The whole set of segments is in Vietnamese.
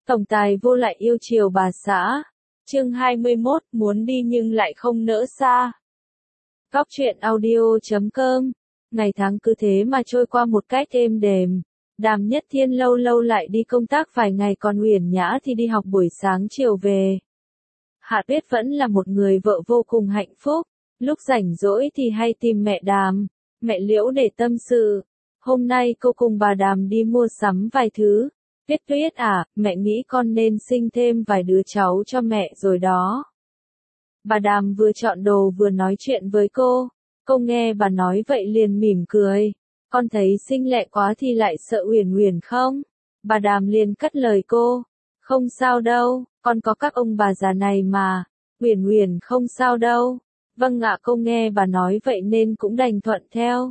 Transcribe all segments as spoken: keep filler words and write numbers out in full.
Tổng tài vô lại yêu chiều bà xã. Chương hai mươi mốt, muốn đi nhưng lại không nỡ xa. Góc truyện audio chấm com. Ngày tháng cứ thế mà trôi qua một cách êm đềm. Đàm Nhất Thiên lâu lâu lại đi công tác vài ngày, còn Uyển Nhã thì đi học buổi sáng chiều về. Hạ Tuyết vẫn là một người vợ vô cùng hạnh phúc. Lúc rảnh rỗi thì hay tìm mẹ Đàm, mẹ Liễu để tâm sự. Hôm nay cô cùng bà Đàm đi mua sắm vài thứ. Tuyết Tuyết à, mẹ nghĩ con nên sinh thêm vài đứa cháu cho mẹ rồi đó. Bà Đàm vừa chọn đồ vừa nói chuyện với cô. Cô nghe bà nói vậy liền mỉm cười. Con thấy xinh lẹ quá thì lại sợ Uyển Uyển không? Bà Đàm liền cắt lời cô. Không sao đâu, con có các ông bà già này mà. Uyển Uyển không sao đâu. Vâng ạ, cô nghe bà nói vậy nên cũng đành thuận theo.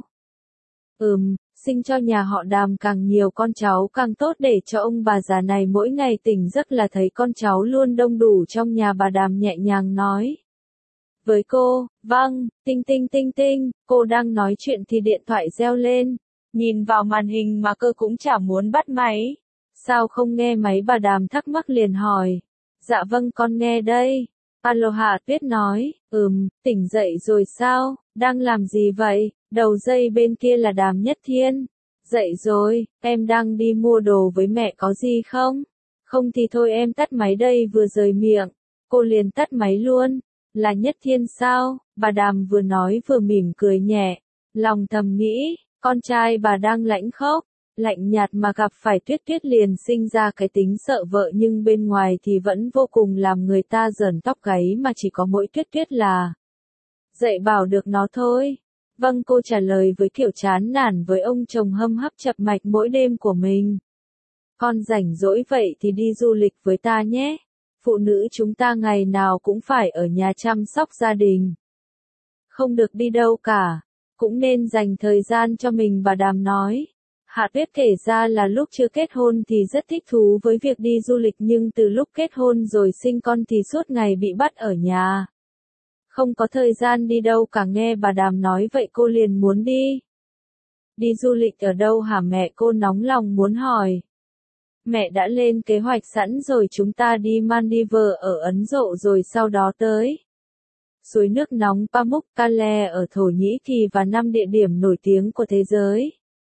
Ừm, sinh cho nhà họ Đàm càng nhiều con cháu càng tốt để cho ông bà già này mỗi ngày tỉnh giấc là thấy con cháu luôn đông đủ trong nhà, bà Đàm nhẹ nhàng nói. Với cô, vâng, tinh tinh tinh tinh, cô đang nói chuyện thì điện thoại reo lên. Nhìn vào màn hình mà cơ cũng chả muốn bắt máy. Sao không nghe máy, bà Đàm thắc mắc liền hỏi. Dạ vâng, con nghe đây. Aloha, Tuyết nói. Ừm, tỉnh dậy rồi sao, đang làm gì vậy? Đầu dây bên kia là Đàm Nhất Thiên. Dậy rồi, em đang đi mua đồ với mẹ, có gì không? Không thì thôi em tắt máy đây, vừa rời miệng. Cô liền tắt máy luôn. Là Nhất Thiên sao? Bà Đàm vừa nói vừa mỉm cười nhẹ. Lòng thầm nghĩ, con trai bà đang lãnh khốc, lạnh nhạt mà gặp phải Tuyết Tuyết liền sinh ra cái tính sợ vợ, nhưng bên ngoài thì vẫn vô cùng làm người ta giởn tóc gáy, mà chỉ có mỗi Tuyết Tuyết là dạy bảo được nó thôi. Vâng, cô trả lời với kiểu chán nản với ông chồng hâm hấp chập mạch mỗi đêm của mình. Con rảnh rỗi vậy thì đi du lịch với ta nhé. Phụ nữ chúng ta ngày nào cũng phải ở nhà chăm sóc gia đình. Không được đi đâu cả. Cũng nên dành thời gian cho mình, bà Đàm nói. Hạ Tuyết kể ra là lúc chưa kết hôn thì rất thích thú với việc đi du lịch, nhưng từ lúc kết hôn rồi sinh con thì suốt ngày bị bắt ở nhà. Không có thời gian đi đâu cả. Nghe bà Đàm nói vậy cô liền muốn đi. Đi du lịch ở đâu hả mẹ? Cô nóng lòng muốn hỏi. Mẹ đã lên kế hoạch sẵn rồi, chúng ta đi Maldives ở Ấn Độ rồi sau đó tới suối nước nóng Pamukkale ở Thổ Nhĩ Kỳ và năm địa điểm nổi tiếng của thế giới.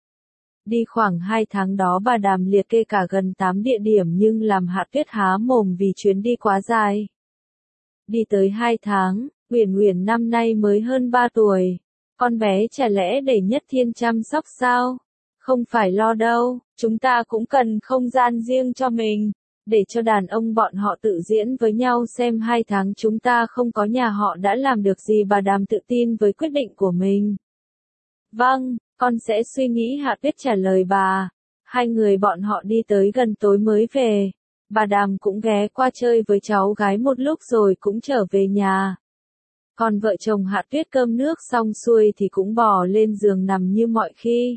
Đi khoảng hai tháng đó, bà Đàm liệt kê cả gần tám địa điểm nhưng làm Hạ Tuyết há mồm vì chuyến đi quá dài. Đi tới hai tháng, Uyển Uyển năm nay mới hơn ba tuổi. Con bé chả lẽ để Nhất Thiên chăm sóc sao? Không phải lo đâu, chúng ta cũng cần không gian riêng cho mình, để cho đàn ông bọn họ tự diễn với nhau xem hai tháng chúng ta không có nhà họ đã làm được gì. Bà Đàm tự tin với quyết định của mình. Vâng, con sẽ suy nghĩ, Hạ Tuyết trả lời bà. Hai người bọn họ đi tới gần tối mới về. Bà Đàm cũng ghé qua chơi với cháu gái một lúc rồi cũng trở về nhà. Còn vợ chồng Hạ Tuyết cơm nước xong xuôi thì cũng bò lên giường nằm như mọi khi.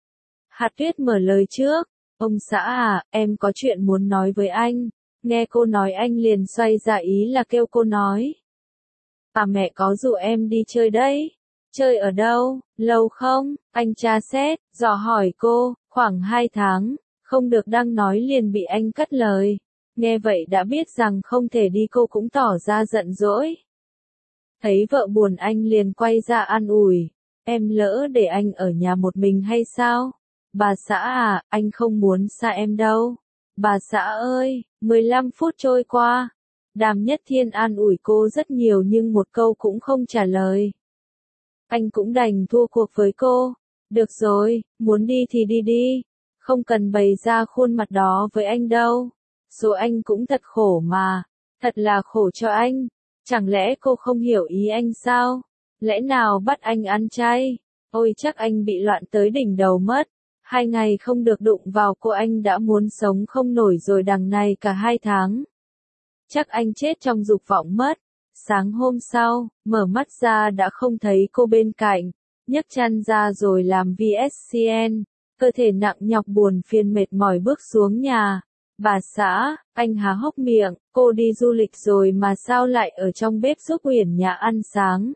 Hạ Tuyết mở lời trước. Ông xã à, em có chuyện muốn nói với anh. Nghe cô nói anh liền xoay ra, ý là kêu cô nói. À, mẹ có rủ em đi chơi đấy. Chơi ở đâu, lâu không? Anh tra xét, dò hỏi cô. Khoảng hai tháng, không được đang nói liền bị anh cắt lời. Nghe vậy đã biết rằng không thể đi, cô cũng tỏ ra giận dỗi. Thấy vợ buồn anh liền quay ra an ủi. Em lỡ để anh ở nhà một mình hay sao? Bà xã à, anh không muốn xa em đâu. Bà xã ơi, mười lăm phút trôi qua. Đàm Nhất Thiên an ủi cô rất nhiều nhưng một câu cũng không trả lời. Anh cũng đành thua cuộc với cô. Được rồi, muốn đi thì đi đi. Không cần bày ra khuôn mặt đó với anh đâu. Số anh cũng thật khổ mà. Thật là khổ cho anh. Chẳng lẽ cô không hiểu ý anh sao? Lẽ nào bắt anh ăn chay? Ôi chắc anh bị loạn tới đỉnh đầu mất. Hai ngày không được đụng vào cô anh đã muốn sống không nổi rồi, đằng này cả hai tháng. Chắc anh chết trong dục vọng mất. Sáng hôm sau, mở mắt ra đã không thấy cô bên cạnh. Nhấc chăn ra rồi làm vê ét xê en. Cơ thể nặng nhọc buồn phiền mệt mỏi bước xuống nhà. Bà xã, anh há hốc miệng, cô đi du lịch rồi mà sao lại ở trong bếp giúp Uyển Nhã ăn sáng?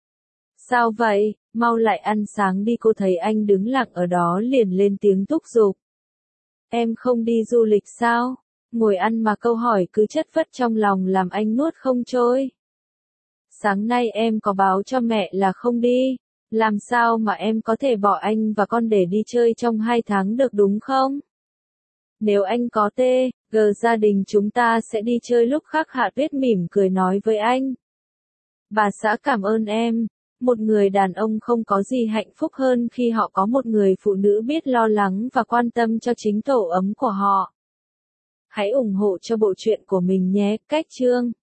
Sao vậy, mau lại ăn sáng đi. Cô thấy anh đứng lặng ở đó liền lên tiếng thúc giục. Em không đi du lịch sao? Ngồi ăn mà câu hỏi cứ chất vất trong lòng làm anh nuốt không trôi. Sáng nay em có báo cho mẹ là không đi, làm sao mà em có thể bỏ anh và con để đi chơi trong hai tháng được đúng không? Nếu anh có tê, gờ gia đình chúng ta sẽ đi chơi lúc khác. Hạ Tuyết mỉm cười nói với anh. Bà xã cảm ơn em. Một người đàn ông không có gì hạnh phúc hơn khi họ có một người phụ nữ biết lo lắng và quan tâm cho chính tổ ấm của họ. Hãy ủng hộ cho bộ truyện của mình nhé. Cách chương